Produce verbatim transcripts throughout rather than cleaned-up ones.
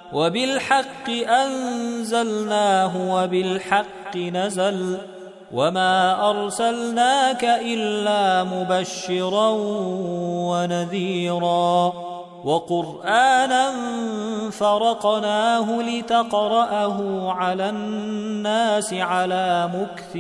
وبالحق أنزلناه وبالحق نزل وما أرسلناك إلا مبشرا ونذيرا وقرآنا فرقناه لتقرأه على الناس على مكث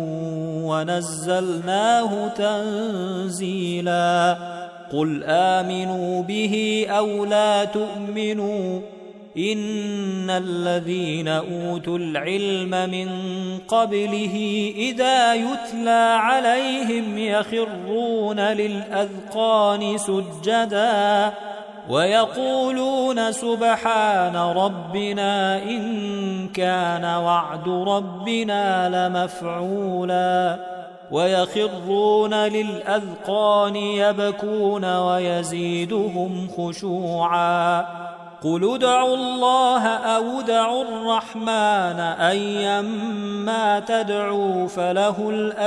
ونزلناه تنزيلا قل آمنوا به أو لا تؤمنوا إن الذين أوتوا العلم من قبله إذا يتلى عليهم يخرون للأذقان سجدا ويقولون سبحان ربنا إن كان وعد ربنا لمفعولا ويخرون للأذقان يبكون ويزيدهم خشوعا قل ادعوا الله أو ادعوا الرحمن أيما تدعوا فله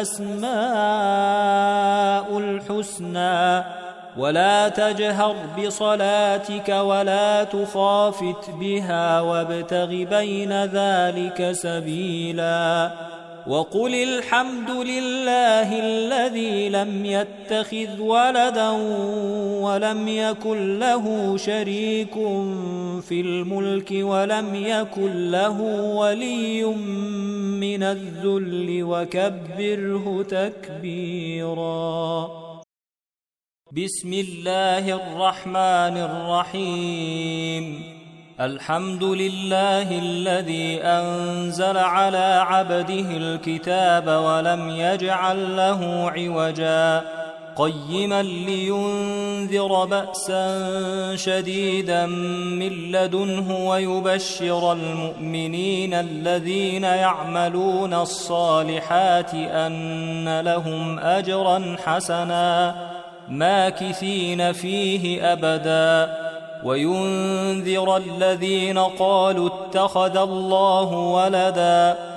الأسماء الحسنى ولا تجهر بصلاتك ولا تخافت بها وابتغ بين ذلك سبيلا وقل الحمد لله الذي لم يتخذ ولدا ولم يكن له شريك في الملك ولم يكن له ولي من الذل وكبره تكبيرا بسم الله الرحمن الرحيم الحمد لله الذي أنزل على عبده الكتاب ولم يجعل له عوجا قيما لينذر بأسا شديدا من لدنه ويبشر المؤمنين الذين يعملون الصالحات أن لهم أجرا حسنا ماكثين فيه أبدا وينذر الذين قالوا اتخذ الله ولدا